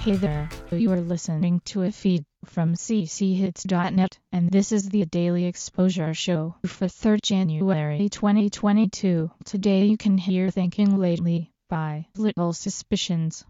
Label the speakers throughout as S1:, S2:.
S1: Hey there, you are listening to a feed from cchits.net, and this is the Daily Exposure Show for 3rd January 2022. Today you can hear Thinking Lately by Little Suspicions.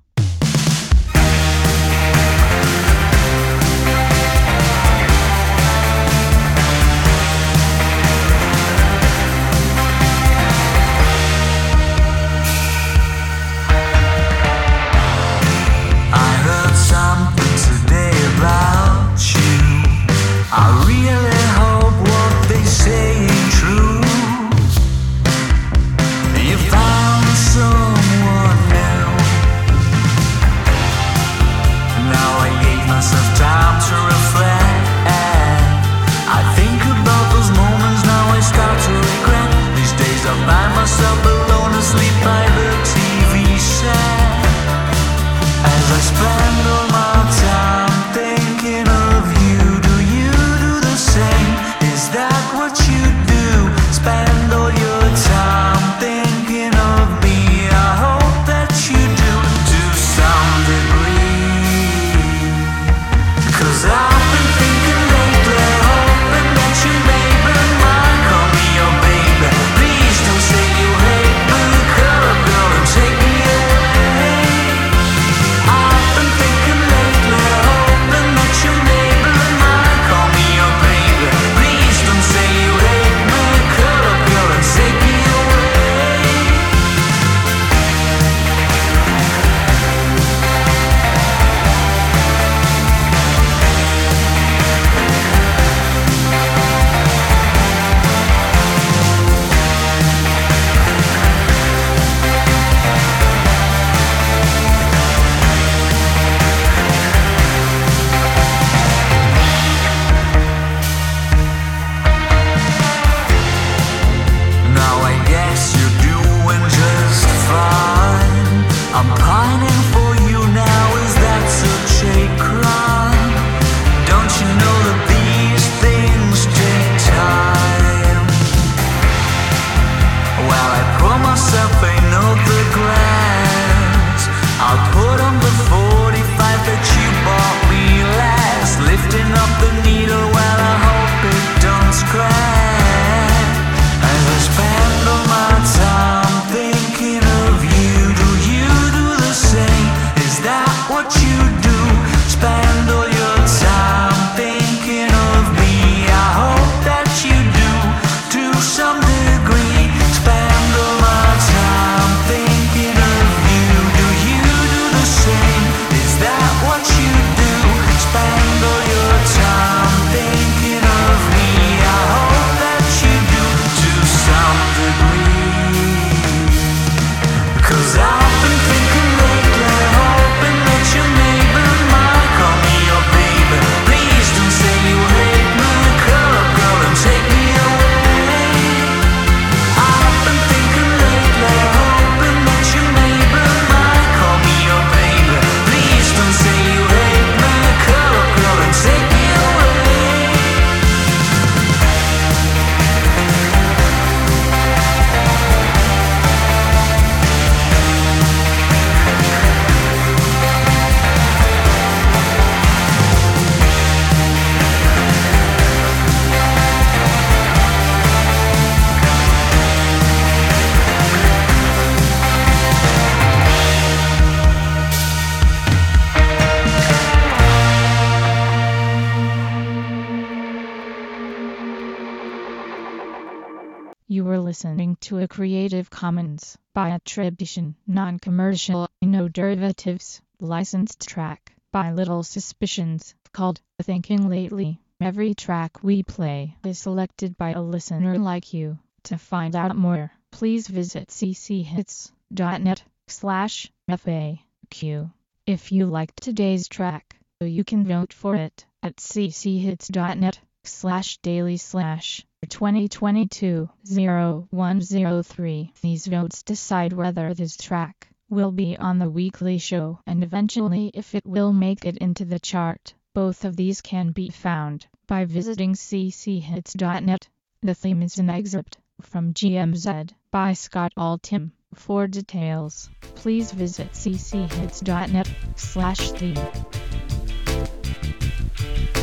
S1: You were listening to a Creative Commons by attribution, non-commercial, no derivatives, licensed track by Little Suspicions called Thinking Lately. Every track we play is selected by a listener like you. To find out more, please visit cchits.net/FAQ. If you liked today's track, you can vote for it at cchits.net/daily/2022-0103. These votes decide whether this track will be on the weekly show and eventually if it will make it into the chart. Both of these can be found by visiting cchits.net. The theme is an excerpt from GMZ by Scott Altham. For details, please visit cchits.net/theme.